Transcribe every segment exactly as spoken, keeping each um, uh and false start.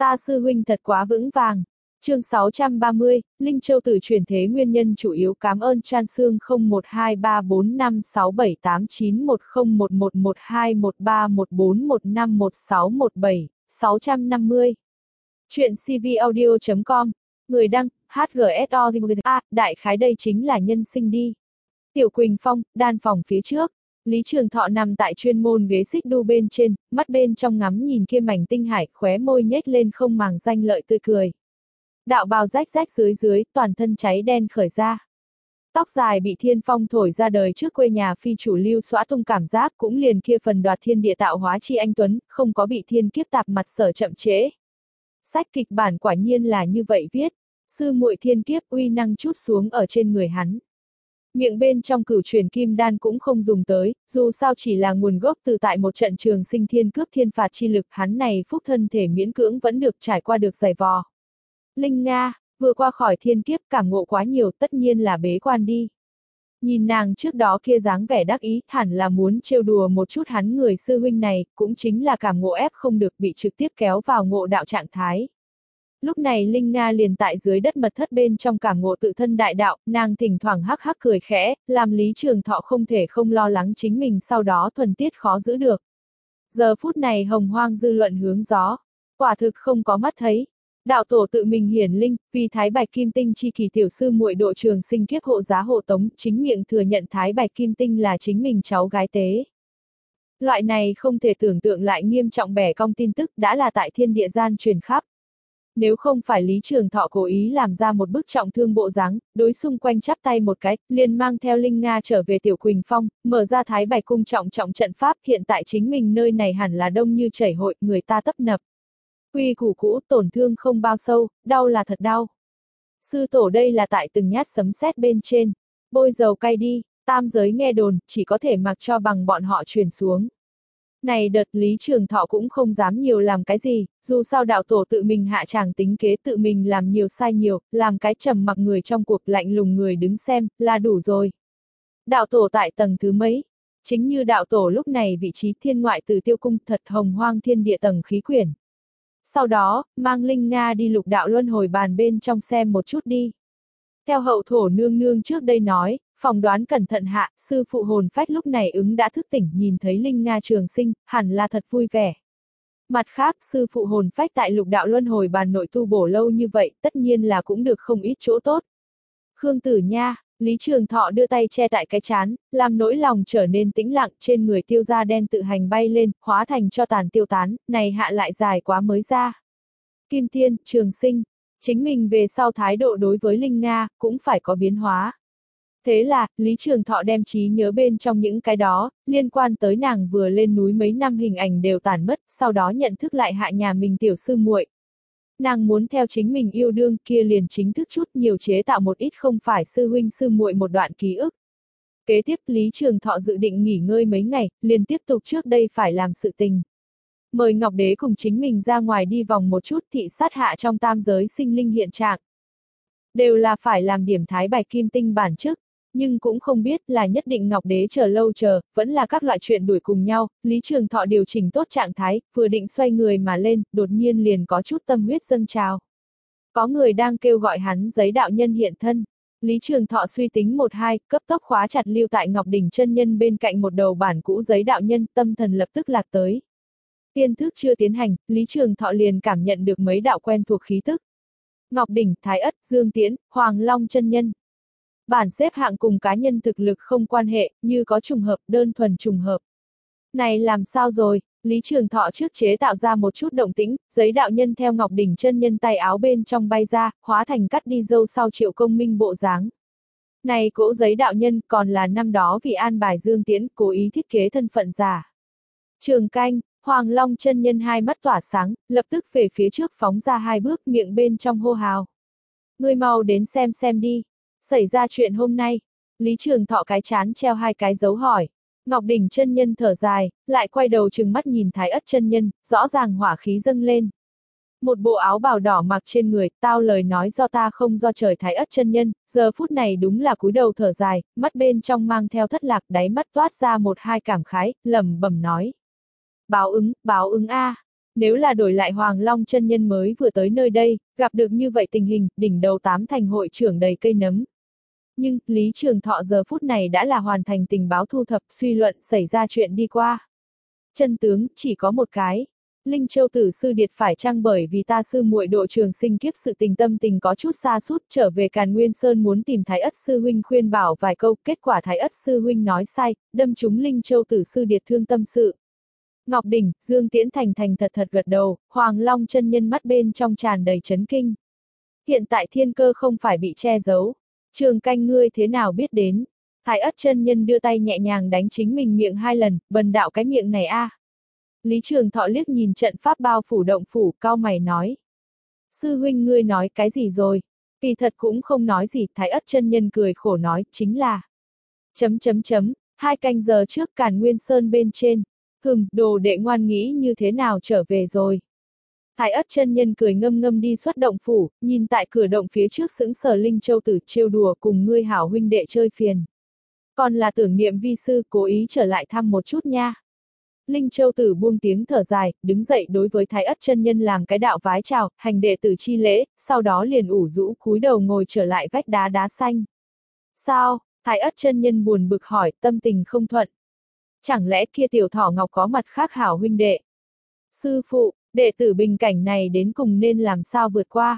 Ta sư huynh thật quá vững vàng. Chương sáu trăm ba mươi, Linh Châu Tử chuyển thế nguyên nhân chủ yếu. Cảm ơn Chan Sương không một hai ba bốn năm sáu bảy tám chín một không một một một hai một ba một bốn một năm một sáu một bảy, sáu trăm năm mươi. Chuyện cvaudio chấm com. Người đăng, hát giê ét o A, đại khái đây chính là nhân sinh đi. Tiểu Quỳnh Phong, đan phòng phía trước. Lý Trường Thọ nằm tại chuyên môn ghế xích đu bên trên, mắt bên trong ngắm nhìn kia mảnh tinh hải, khóe môi nhếch lên không màng danh lợi tươi cười. Đạo bào rách rách dưới dưới, toàn thân cháy đen khởi ra. Tóc dài bị thiên phong thổi ra đời trước quê nhà phi chủ lưu xõa tung cảm giác cũng liền kia phần đoạt thiên địa tạo hóa chi anh tuấn, không có bị thiên kiếp tạp mặt sở chậm trễ. Sách kịch bản quả nhiên là như vậy viết, sư muội thiên kiếp uy năng chút xuống ở trên người hắn. Miệng bên trong cửu truyền kim đan cũng không dùng tới, dù sao chỉ là nguồn gốc từ tại một trận trường sinh thiên cướp thiên phạt chi lực, hắn này phúc thân thể miễn cưỡng vẫn được trải qua được giày vò. Linh Nga, vừa qua khỏi thiên kiếp cảm ngộ quá nhiều, tất nhiên là bế quan đi. Nhìn nàng trước đó kia dáng vẻ đắc ý, hẳn là muốn trêu đùa một chút hắn người sư huynh này, cũng chính là cảm ngộ ép không được bị trực tiếp kéo vào ngộ đạo trạng thái. Lúc này Linh Nga liền tại dưới đất mật thất bên trong cảm ngộ tự thân đại đạo, nàng thỉnh thoảng hắc hắc cười khẽ, làm Lý Trường Thọ không thể không lo lắng chính mình sau đó thuần tiết khó giữ được. Giờ phút này hồng hoang dư luận hướng gió, quả thực không có mắt thấy. Đạo tổ tự mình hiển linh, vì Thái Bạch Kim Tinh chi kỳ tiểu sư muội độ trường sinh kiếp hộ giá hộ tống, chính miệng thừa nhận Thái Bạch Kim Tinh là chính mình cháu gái tế. Loại này không thể tưởng tượng lại nghiêm trọng bẻ cong tin tức đã là tại thiên địa gian truyền khắp. Nếu không phải Lý Trường Thọ cố ý làm ra một bức trọng thương bộ dáng, đối xung quanh chắp tay một cái, liền mang theo Linh Nga trở về Tiểu Quỳnh Phong, mở ra Thái Bạch cung trọng trọng trận pháp, hiện tại chính mình nơi này hẳn là đông như chảy hội, người ta tấp nập. Quy củ cũ, tổn thương không bao sâu, đau là thật đau. Sư tổ đây là tại từng nhát sấm sét bên trên, bôi dầu cay đi, tam giới nghe đồn, chỉ có thể mặc cho bằng bọn họ truyền xuống. Này đợt Lý Trường Thọ cũng không dám nhiều làm cái gì, dù sao đạo tổ tự mình hạ tràng tính kế tự mình làm nhiều sai nhiều, làm cái trầm mặc người trong cuộc lạnh lùng người đứng xem, là đủ rồi. Đạo tổ tại tầng thứ mấy? Chính như đạo tổ lúc này vị trí thiên ngoại từ tiêu cung thật hồng hoang thiên địa tầng khí quyển. Sau đó, mang Linh Nga đi lục đạo luân hồi bàn bên trong xem một chút đi. Theo hậu thổ nương nương trước đây nói, phỏng đoán cẩn thận hạ, sư phụ hồn phách lúc này ứng đã thức tỉnh nhìn thấy Linh Nga trường sinh, hẳn là thật vui vẻ. Mặt khác, sư phụ hồn phách tại lục đạo luân hồi bàn nội tu bổ lâu như vậy, tất nhiên là cũng được không ít chỗ tốt. Khương Tử Nha, Lý Trường Thọ đưa tay che tại cái trán, làm nỗi lòng trở nên tĩnh lặng, trên người tiêu da đen tự hành bay lên, hóa thành cho tàn tiêu tán, này hạ lại dài quá mới ra. Kim Thiên, Trường Sinh, chính mình về sau thái độ đối với Linh Nga, cũng phải có biến hóa. Thế là, Lý Trường Thọ đem trí nhớ bên trong những cái đó, liên quan tới nàng vừa lên núi mấy năm hình ảnh đều tản mất, sau đó nhận thức lại hạ nhà mình tiểu sư muội. Nàng muốn theo chính mình yêu đương kia liền chính thức chút nhiều chế tạo một ít không phải sư huynh sư muội một đoạn ký ức. Kế tiếp Lý Trường Thọ dự định nghỉ ngơi mấy ngày, liền tiếp tục trước đây phải làm sự tình. Mời Ngọc Đế cùng chính mình ra ngoài đi vòng một chút thị sát hạ trong tam giới sinh linh hiện trạng. Đều là phải làm điểm Thái Bạch Kim Tinh bản chức, nhưng cũng không biết là nhất định Ngọc Đế chờ lâu chờ, vẫn là các loại chuyện đuổi cùng nhau. Lý Trường Thọ điều chỉnh tốt trạng thái, vừa định xoay người mà lên, đột nhiên liền có chút tâm huyết dâng trào. Có người đang kêu gọi hắn giấy đạo nhân hiện thân. Lý Trường Thọ suy tính một hai, cấp tốc khóa chặt lưu tại Ngọc Đỉnh chân nhân bên cạnh một đầu bản cũ giấy đạo nhân, tâm thần lập tức lạc tới. Tiên thức chưa tiến hành, Lý Trường Thọ liền cảm nhận được mấy đạo quen thuộc khí tức. Ngọc Đỉnh, Thái Ất, Dương Tiễn, Hoàng Long chân nhân. Bản xếp hạng cùng cá nhân thực lực không quan hệ, như có trùng hợp, đơn thuần trùng hợp. Này làm sao rồi? Lý Trường Thọ trước chế tạo ra một chút động tĩnh, giấy đạo nhân theo Ngọc Đỉnh chân nhân tay áo bên trong bay ra, hóa thành cắt đi dâu sau Triệu Công Minh bộ dáng. Này cỗ giấy đạo nhân còn là năm đó vì an bài Dương Tiễn cố ý thiết kế thân phận giả. Trường Canh, Hoàng Long chân nhân hai mắt tỏa sáng, lập tức về phía trước phóng ra hai bước, miệng bên trong hô hào. Ngươi mau đến xem xem đi. Xảy ra chuyện hôm nay. Lý Trường Thọ cái chán treo hai cái dấu hỏi. Ngọc Đỉnh chân nhân thở dài, lại quay đầu trừng mắt nhìn Thái Ất chân nhân, rõ ràng hỏa khí dâng lên. Một bộ áo bào đỏ mặc trên người, tao lời nói do ta không do trời. Thái Ất chân nhân, giờ phút này đúng là cúi đầu thở dài, mắt bên trong mang theo thất lạc, đáy mắt toát ra một hai cảm khái, lẩm bẩm nói. Báo ứng, báo ứng a. Nếu là đổi lại Hoàng Long chân nhân mới vừa tới nơi đây, gặp được như vậy tình hình, đỉnh đầu tám thành hội trưởng đầy cây nấm. Nhưng, Lý Trường Thọ giờ phút này đã là hoàn thành tình báo thu thập, suy luận xảy ra chuyện đi qua. Chân tướng, chỉ có một cái. Linh Châu Tử sư điệt phải chăng bởi vì ta sư muội độ trường sinh kiếp sự tình tâm tình có chút xa sút trở về Càn Nguyên Sơn muốn tìm Thái Ất sư huynh khuyên bảo vài câu, kết quả Thái Ất sư huynh nói sai, đâm trúng Linh Châu Tử sư điệt thương tâm sự. Ngọc Đỉnh, Dương Tiễn thành thành thật thật gật đầu, Hoàng Long chân nhân mắt bên trong tràn đầy chấn kinh. Hiện tại thiên cơ không phải bị che giấu. Trường Canh ngươi thế nào biết đến? Thái Ất chân nhân đưa tay nhẹ nhàng đánh chính mình miệng hai lần, bần đạo cái miệng này a. À. Lý Trường Thọ liếc nhìn trận pháp bao phủ động phủ, cau mày nói. Sư huynh ngươi nói cái gì rồi? Kỳ thật cũng không nói gì, Thái Ất chân nhân cười khổ nói, chính là. Chấm chấm chấm, hai canh giờ trước Càn Nguyên Sơn bên trên. Hừm, đồ đệ ngoan nghĩ như thế nào trở về rồi. Thái Ất chân nhân cười ngâm ngâm đi xuất động phủ, nhìn tại cửa động phía trước sững sờ Linh Châu Tử trêu đùa cùng ngươi hảo huynh đệ chơi phiền. Còn là tưởng niệm vi sư cố ý trở lại thăm một chút nha. Linh Châu Tử buông tiếng thở dài, đứng dậy đối với Thái Ất chân nhân làm cái đạo vái chào, hành đệ tử chi lễ, sau đó liền ủ rũ cúi đầu ngồi trở lại vách đá đá xanh. Sao? Thái Ất chân nhân buồn bực hỏi, tâm tình không thuận. Chẳng lẽ kia tiểu thỏ ngọc có mặt khác hảo huynh đệ? Sư phụ, đệ tử bình cảnh này đến cùng nên làm sao vượt qua?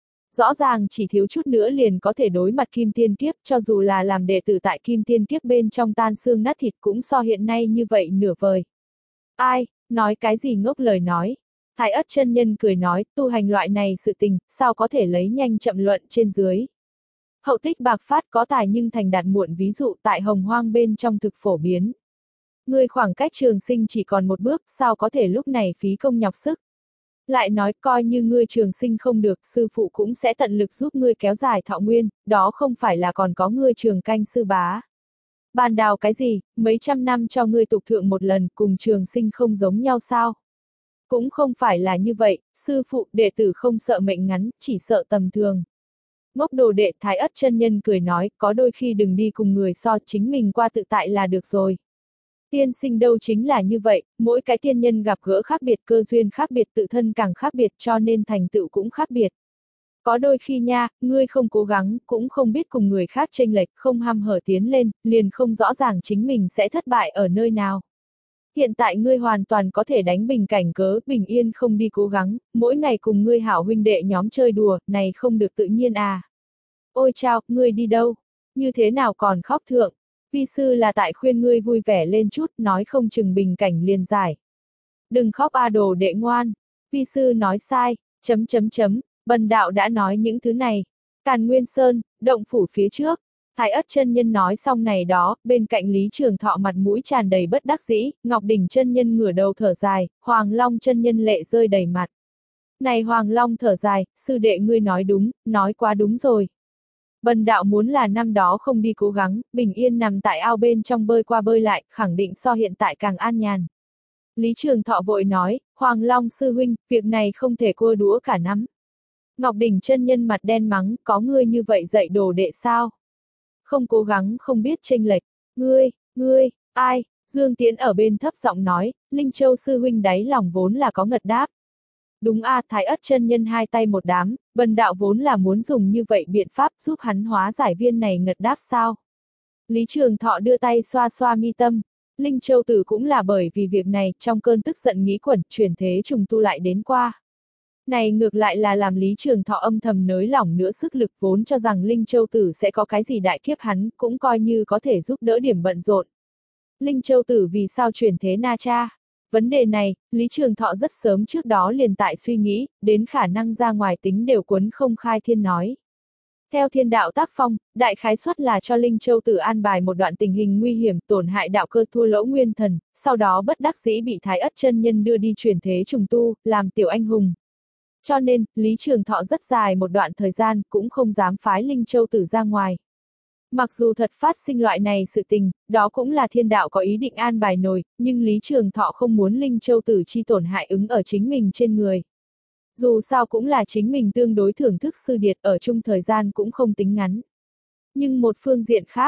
Rõ ràng chỉ thiếu chút nữa liền có thể đối mặt Kim Tiên Kiếp, cho dù là làm đệ tử tại Kim Tiên Kiếp bên trong tan xương nát thịt cũng so hiện nay như vậy nửa vời. Ai, nói cái gì ngốc lời nói? Thái Ất chân nhân cười nói, tu hành loại này sự tình, sao có thể lấy nhanh chậm luận trên dưới. Hậu tích bạc phát có tài nhưng thành đạt muộn, ví dụ tại Hồng Hoang bên trong thực phổ biến. Ngươi khoảng cách trường sinh chỉ còn một bước, sao có thể lúc này phí công nhọc sức. Lại nói coi như ngươi trường sinh không được, sư phụ cũng sẽ tận lực giúp ngươi kéo dài thọ nguyên, đó không phải là còn có ngươi Trường Canh sư bá. Bàn đào cái gì, mấy trăm năm cho ngươi tục thượng một lần, cùng trường sinh không giống nhau sao? Cũng không phải là như vậy, sư phụ, đệ tử không sợ mệnh ngắn, chỉ sợ tầm thường. Ngốc đồ đệ, Thái Ất chân nhân cười nói, có đôi khi đừng đi cùng người so, chính mình qua tự tại là được rồi. Tiên sinh đâu chính là như vậy, mỗi cái tiên nhân gặp gỡ khác biệt, cơ duyên khác biệt, tự thân càng khác biệt, cho nên thành tựu cũng khác biệt. Có đôi khi nha, ngươi không cố gắng, cũng không biết cùng người khác chênh lệch, không ham hở tiến lên, liền không rõ ràng chính mình sẽ thất bại ở nơi nào. Hiện tại ngươi hoàn toàn có thể đánh bình cảnh cớ, bình yên không đi cố gắng, mỗi ngày cùng ngươi hảo huynh đệ nhóm chơi đùa, này không được tự nhiên à. Ôi chao, ngươi đi đâu? Như thế nào còn khóc thượng? Vi sư là tại khuyên ngươi vui vẻ lên chút, nói không chừng bình cảnh liền giải. Đừng khóc a đồ đệ ngoan. Vi sư nói sai, chấm chấm chấm, bần đạo đã nói những thứ này. Càn Nguyên Sơn, động phủ phía trước. Thái Ất chân nhân nói xong này đó, bên cạnh Lý Trường Thọ mặt mũi tràn đầy bất đắc dĩ, Ngọc Đỉnh chân nhân ngửa đầu thở dài, Hoàng Long chân nhân lệ rơi đầy mặt. Này Hoàng Long thở dài, sư đệ ngươi nói đúng, nói quá đúng rồi. Bần đạo muốn là năm đó không đi cố gắng, bình yên nằm tại ao bên trong bơi qua bơi lại, khẳng định so hiện tại càng an nhàn. Lý Trường Thọ vội nói, Hoàng Long sư huynh, việc này không thể cua đũa cả nắm. Ngọc Đỉnh chân nhân mặt đen mắng, có ngươi như vậy dạy đồ đệ sao? Không cố gắng không biết chênh lệch, ngươi, ngươi, ai? Dương Tiễn ở bên thấp giọng nói, Linh Châu sư huynh đáy lòng vốn là có ngật đáp. Đúng a, à, Thái Ất chân nhân hai tay một đám, bần đạo vốn là muốn dùng như vậy biện pháp giúp hắn hóa giải viên này ngật đáp sao. Lý Trường Thọ đưa tay xoa xoa mi tâm, Linh Châu Tử cũng là bởi vì việc này, trong cơn tức giận nghĩ quẩn, chuyển thế trùng tu lại đến qua. Này ngược lại là làm Lý Trường Thọ âm thầm nới lỏng nữa sức lực, vốn cho rằng Linh Châu Tử sẽ có cái gì đại kiếp hắn, cũng coi như có thể giúp đỡ điểm bận rộn. Linh Châu Tử vì sao chuyển thế na cha? Vấn đề này, Lý Trường Thọ rất sớm trước đó liền tại suy nghĩ, đến khả năng ra ngoài tính đều cuốn không khai thiên nói. Theo thiên đạo tác phong, đại khái suất là cho Linh Châu Tử an bài một đoạn tình hình nguy hiểm, tổn hại đạo cơ thua lỗ nguyên thần, sau đó bất đắc dĩ bị Thái Ất chân nhân đưa đi chuyển thế trùng tu, làm tiểu anh hùng. Cho nên, Lý Trường Thọ rất dài một đoạn thời gian cũng không dám phái Linh Châu Tử ra ngoài. Mặc dù thật phát sinh loại này sự tình, đó cũng là thiên đạo có ý định an bài nổi, nhưng Lý Trường Thọ không muốn Linh Châu Tử chi tổn hại ứng ở chính mình trên người. Dù sao cũng là chính mình tương đối thưởng thức sư điệt, ở chung thời gian cũng không tính ngắn. Nhưng một phương diện khác,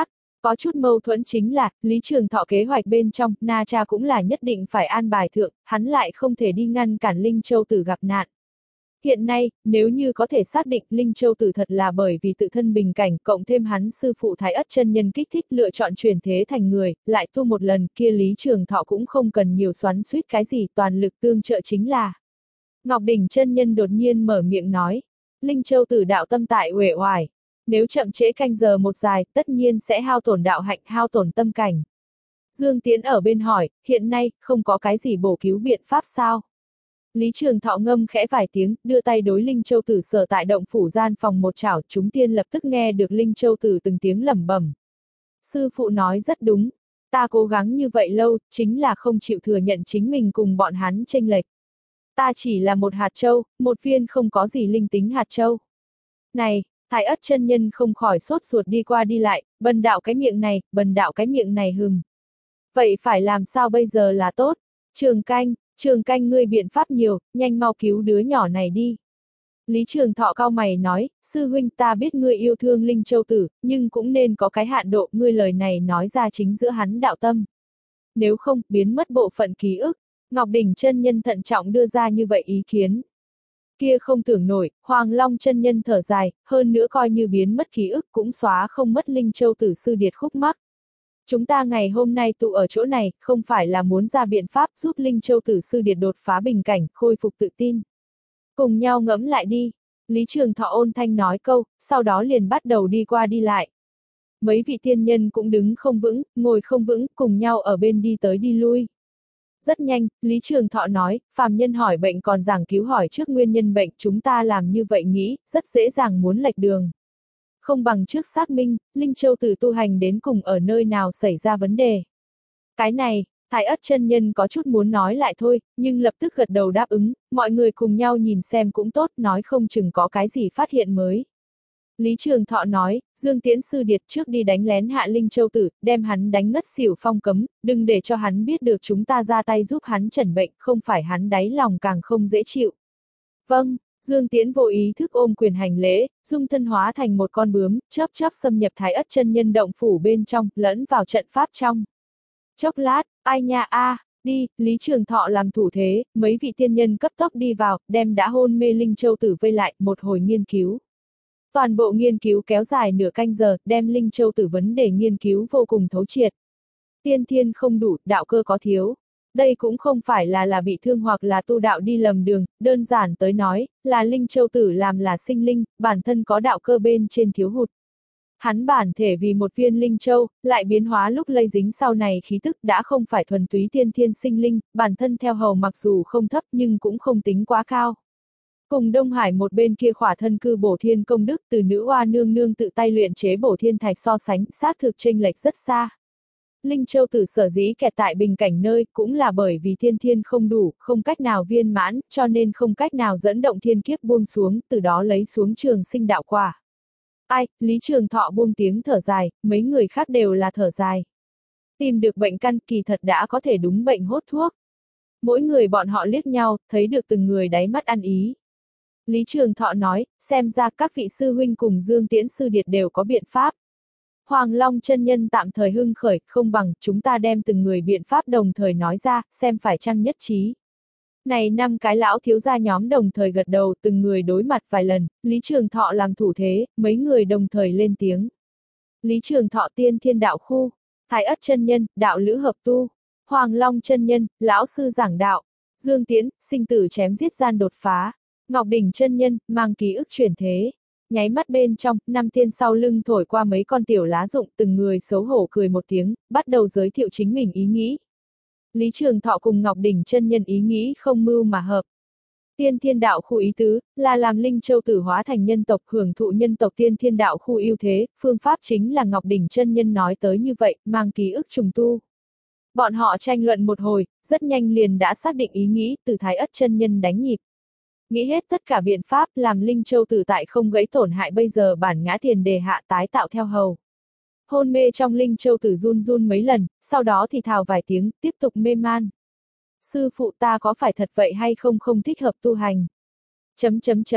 Có chút mâu thuẫn chính là, Lý Trường Thọ kế hoạch bên trong, Na Cha cũng là nhất định phải an bài thượng, hắn lại không thể đi ngăn cản Linh Châu Tử gặp nạn. Hiện nay, nếu như có thể xác định Linh Châu Tử thật là bởi vì tự thân bình cảnh, cộng thêm hắn sư phụ Thái Ất chân nhân kích thích lựa chọn chuyển thế thành người, lại tu một lần, kia Lý Trường Thọ cũng không cần nhiều xoắn xuýt cái gì, toàn lực tương trợ chính là. Ngọc Đỉnh chân nhân đột nhiên mở miệng nói, Linh Châu Tử đạo tâm tại uể oải, nếu chậm trễ canh giờ một dài, tất nhiên sẽ hao tổn đạo hạnh, hao tổn tâm cảnh. Dương Tiến ở bên hỏi, hiện nay, không có cái gì bổ cứu biện pháp sao? Lý Trường Thọ ngâm khẽ vài tiếng, đưa tay đối Linh Châu Tử sở tại động phủ gian phòng một chảo, chúng tiên lập tức nghe được Linh Châu Tử từng tiếng lẩm bẩm. Sư phụ nói rất đúng, ta cố gắng như vậy lâu, chính là không chịu thừa nhận chính mình cùng bọn hắn chênh lệch. Ta chỉ là một hạt châu, một viên không có gì linh tính hạt châu. Này, Thái Ất chân nhân không khỏi sốt ruột đi qua đi lại, bần đạo cái miệng này, bần đạo cái miệng này hừm. Vậy phải làm sao bây giờ là tốt? Trường Canh, Trường Canh ngươi biện pháp nhiều, nhanh mau cứu đứa nhỏ này đi. Lý Trường Thọ cau mày nói, sư huynh ta biết ngươi yêu thương Linh Châu Tử, nhưng cũng nên có cái hạn độ, ngươi lời này nói ra chính giữa hắn đạo tâm. Nếu không, biến mất bộ phận ký ức. Ngọc Đỉnh chân nhân thận trọng đưa ra như vậy ý kiến. Kia không tưởng nổi, Hoàng Long chân nhân thở dài, hơn nữa coi như biến mất ký ức cũng xóa không mất Linh Châu Tử sư điệt khúc mắc. Chúng ta ngày hôm nay tụ ở chỗ này, không phải là muốn ra biện pháp giúp Linh Châu Tử sư điệt đột phá bình cảnh, khôi phục tự tin. Cùng nhau ngẫm lại đi. Lý Trường Thọ ôn thanh nói câu, sau đó liền bắt đầu đi qua đi lại. Mấy vị tiên nhân cũng đứng không vững, ngồi không vững, cùng nhau ở bên đi tới đi lui. Rất nhanh, Lý Trường Thọ nói, phàm nhân hỏi bệnh còn giảng cứu hỏi trước nguyên nhân bệnh, chúng ta làm như vậy nghĩ, rất dễ dàng muốn lệch đường. Không bằng trước xác minh, Linh Châu Tử tu hành đến cùng ở nơi nào xảy ra vấn đề. Cái này, Thái Ất chân nhân có chút muốn nói lại thôi, nhưng lập tức gật đầu đáp ứng, mọi người cùng nhau nhìn xem cũng tốt, nói không chừng có cái gì phát hiện mới. Lý Trường Thọ nói, Dương Tiễn sư điệt trước đi đánh lén hạ Linh Châu Tử, đem hắn đánh ngất xỉu phong cấm, đừng để cho hắn biết được chúng ta ra tay giúp hắn chẩn bệnh, không phải hắn đáy lòng càng không dễ chịu. Vâng, Dương Tiễn vô ý thức ôm quyền hành lễ, dung thân hóa thành một con bướm, chớp chớp xâm nhập Thái Ất chân nhân động phủ bên trong, lẫn vào trận pháp trong. Chốc lát, ai nha a, à, đi, Lý Trường Thọ làm thủ thế, mấy vị tiên nhân cấp tốc đi vào, đem đã hôn mê Linh Châu Tử vây lại, một hồi nghiên cứu. Toàn bộ nghiên cứu kéo dài nửa canh giờ, đem Linh Châu Tử vấn đề nghiên cứu vô cùng thấu triệt. Tiên thiên không đủ, đạo cơ có thiếu. Đây cũng không phải là là bị thương hoặc là tu đạo đi lầm đường, đơn giản tới nói, là Linh Châu Tử làm là sinh linh, bản thân có đạo cơ bên trên thiếu hụt. Hắn bản thể vì một viên Linh Châu, lại biến hóa lúc lây dính sau này khí tức đã không phải thuần túy tiên thiên sinh linh, bản thân theo hầu mặc dù không thấp nhưng cũng không tính quá cao. Cùng Đông Hải một bên kia khỏa thân cư bổ thiên công đức từ nữ oa nương nương tự tay luyện chế bổ thiên thạch so sánh, xác thực chênh lệch rất xa. Linh Châu Tử sở dĩ kẹt tại bình cảnh nơi cũng là bởi vì thiên thiên không đủ, không cách nào viên mãn, cho nên không cách nào dẫn động thiên kiếp buông xuống, từ đó lấy xuống trường sinh đạo quả. Ai, Lý Trường Thọ buông tiếng thở dài, mấy người khác đều là thở dài. Tìm được bệnh căn kỳ thật đã có thể đúng bệnh hốt thuốc. Mỗi người bọn họ liếc nhau, thấy được từng người đáy mắt ăn ý. Lý Trường Thọ nói, xem ra các vị sư huynh cùng Dương Tiễn sư điệt đều có biện pháp. Hoàng Long chân nhân tạm thời hưng khởi, không bằng chúng ta đem từng người biện pháp đồng thời nói ra, xem phải chăng nhất trí. Này năm cái lão thiếu gia nhóm đồng thời gật đầu, từng người đối mặt vài lần, Lý Trường Thọ làm thủ thế, mấy người đồng thời lên tiếng. Lý Trường Thọ tiên thiên đạo khu, Thái Ất chân nhân, đạo lữ hợp tu, Hoàng Long chân nhân, lão sư giảng đạo, Dương Tiễn, sinh tử chém giết gian đột phá, Ngọc Đỉnh chân nhân, mang ký ức chuyển thế. Nháy mắt bên trong, năm tiên sau lưng thổi qua mấy con tiểu lá rụng, từng người xấu hổ cười một tiếng, bắt đầu giới thiệu chính mình ý nghĩ. Lý Trường Thọ cùng Ngọc Đỉnh chân nhân ý nghĩ không mưu mà hợp. Tiên thiên đạo khu ý tứ, là làm Linh Châu Tử hóa thành nhân tộc hưởng thụ nhân tộc tiên thiên đạo khu ưu thế, phương pháp chính là Ngọc Đỉnh chân nhân nói tới như vậy, mang ký ức trùng tu. Bọn họ tranh luận một hồi, rất nhanh liền đã xác định ý nghĩ, từ Thái Ất chân nhân đánh nhịp. Nghĩ hết tất cả biện pháp làm Linh Châu Tử tại không gãy tổn hại bây giờ bản ngã thiền đề hạ tái tạo theo hầu. Hôn mê trong Linh Châu Tử run run mấy lần, sau đó thì thào vài tiếng, tiếp tục mê man. Sư phụ ta có phải thật vậy hay không không thích hợp tu hành? Chấm chấm chấm,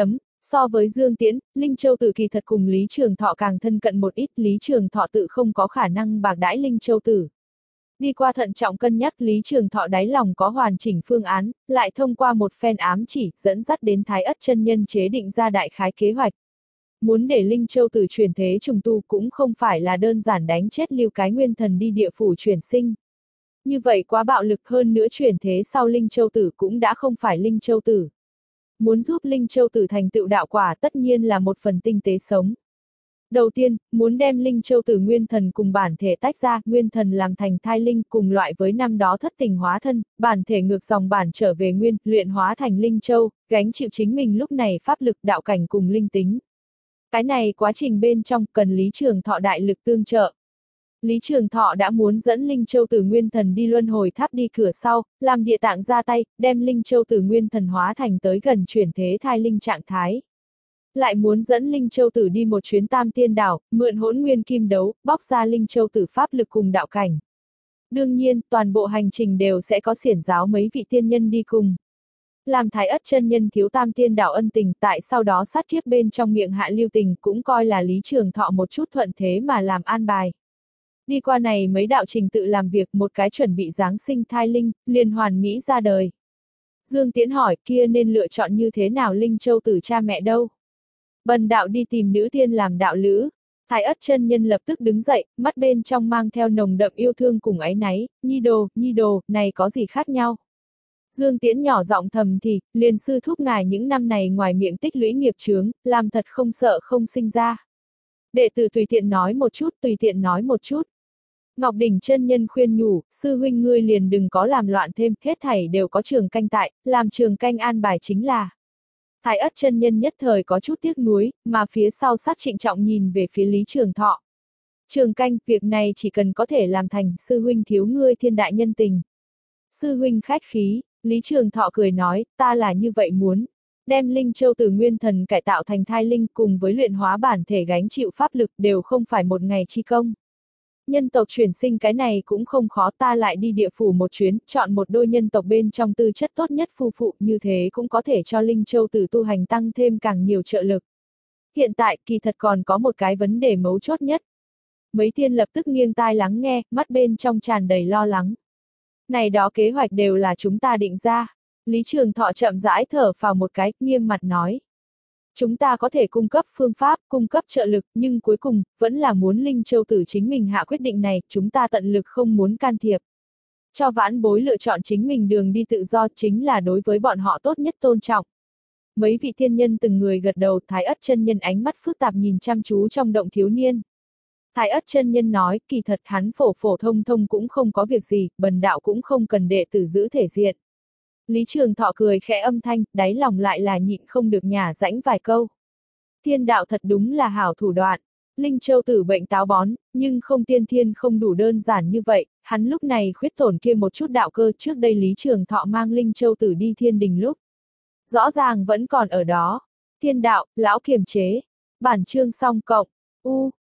So với Dương Tiễn, Linh Châu Tử kỳ thật cùng Lý Trường Thọ càng thân cận một ít, Lý Trường Thọ tự không có khả năng bạc đãi Linh Châu Tử. Đi qua thận trọng cân nhắc, Lý Trường Thọ đáy lòng có hoàn chỉnh phương án, lại thông qua một phen ám chỉ, dẫn dắt đến Thái Ất chân nhân chế định ra đại khái kế hoạch. Muốn để Linh Châu Tử chuyển thế trùng tu cũng không phải là đơn giản đánh chết Lưu Cái Nguyên Thần đi địa phủ chuyển sinh. Như vậy quá bạo lực, hơn nữa chuyển thế sau Linh Châu Tử cũng đã không phải Linh Châu Tử. Muốn giúp Linh Châu Tử thành tựu đạo quả tất nhiên là một phần tinh tế sống. Đầu tiên, muốn đem Linh Châu Tử nguyên thần cùng bản thể tách ra, nguyên thần làm thành thai linh cùng loại với năm đó thất tình hóa thân, bản thể ngược dòng bản trở về nguyên, luyện hóa thành Linh Châu, gánh chịu chính mình lúc này pháp lực đạo cảnh cùng linh tính. Cái này quá trình bên trong cần Lý Trường Thọ đại lực tương trợ. Lý Trường Thọ đã muốn dẫn Linh Châu Tử nguyên thần đi luân hồi tháp đi cửa sau, làm địa tạng ra tay, đem Linh Châu Tử nguyên thần hóa thành tới gần chuyển thế thai linh trạng thái. Lại muốn dẫn Linh Châu Tử đi một chuyến Tam Tiên Đảo, mượn hỗn nguyên kim đấu, bóc ra Linh Châu Tử pháp lực cùng đạo cảnh. Đương nhiên, toàn bộ hành trình đều sẽ có xiển giáo mấy vị tiên nhân đi cùng. Làm Thái Ất chân nhân thiếu Tam Tiên Đảo ân tình, tại sau đó sát kiếp bên trong miệng hạ lưu tình cũng coi là Lý Trường Thọ một chút thuận thế mà làm an bài. Đi qua này mấy đạo trình tự làm việc, một cái chuẩn bị giáng sinh thai linh, liền hoàn mỹ ra đời. Dương Tiễn hỏi, kia nên lựa chọn như thế nào Linh Châu Tử cha mẹ đâu? Bần đạo đi tìm nữ tiên làm đạo lữ. Thái Ất chân nhân lập tức đứng dậy, mắt bên trong mang theo nồng đậm yêu thương cùng áy náy, nhi đồ, nhi đồ, này có gì khác nhau? Dương Tiễn nhỏ giọng thầm thì, liền sư thúc ngài những năm này ngoài miệng tích lũy nghiệp chướng, làm thật không sợ không sinh ra. Đệ tử tùy tiện nói một chút, tùy tiện nói một chút. Ngọc Đỉnh chân nhân khuyên nhủ, sư huynh ngươi liền đừng có làm loạn thêm, hết thảy đều có trường canh tại, làm trường canh an bài chính là. Thái Ất chân nhân nhất thời có chút tiếc nuối, mà phía sau sắc trịnh trọng nhìn về phía Lý Trường Thọ. Trường canh, việc này chỉ cần có thể làm thành, sư huynh thiếu ngươi thiên đại nhân tình. Sư huynh khách khí, Lý Trường Thọ cười nói, ta là như vậy muốn. Đem Linh Châu Tử nguyên thần cải tạo thành thai linh cùng với luyện hóa bản thể gánh chịu pháp lực đều không phải một ngày chi công. Nhân tộc chuyển sinh cái này cũng không khó, ta lại đi địa phủ một chuyến, chọn một đôi nhân tộc bên trong tư chất tốt nhất phu phụ, như thế cũng có thể cho Linh Châu Tử tu hành tăng thêm càng nhiều trợ lực. Hiện tại, kỳ thật còn có một cái vấn đề mấu chốt nhất. Mấy tiên lập tức nghiêng tai lắng nghe, mắt bên trong tràn đầy lo lắng. Này đó kế hoạch đều là chúng ta định ra. Lý Trường Thọ chậm rãi thở phào một cái, nghiêm mặt nói. Chúng ta có thể cung cấp phương pháp, cung cấp trợ lực, nhưng cuối cùng, vẫn là muốn Linh Châu Tử chính mình hạ quyết định này, chúng ta tận lực không muốn can thiệp. Cho vãn bối lựa chọn chính mình đường đi tự do chính là đối với bọn họ tốt nhất tôn trọng. Mấy vị thiên nhân từng người gật đầu, Thái Ất chân nhân ánh mắt phức tạp nhìn chăm chú trong động thiếu niên. Thái Ất chân nhân nói, kỳ thật hắn phổ phổ thông thông cũng không có việc gì, bần đạo cũng không cần đệ tử giữ thể diện. Lý Trường Thọ cười khẽ âm thanh, đáy lòng lại là nhịn không được nhả rãnh vài câu. Thiên đạo thật đúng là hảo thủ đoạn. Linh Châu Tử bệnh táo bón, nhưng không tiên thiên không đủ đơn giản như vậy, hắn lúc này khuyết tổn kia một chút đạo cơ, trước đây Lý Trường Thọ mang Linh Châu Tử đi thiên đình lúc. Rõ ràng vẫn còn ở đó. Thiên đạo, lão kiềm chế. Bản chương xong cộng. U.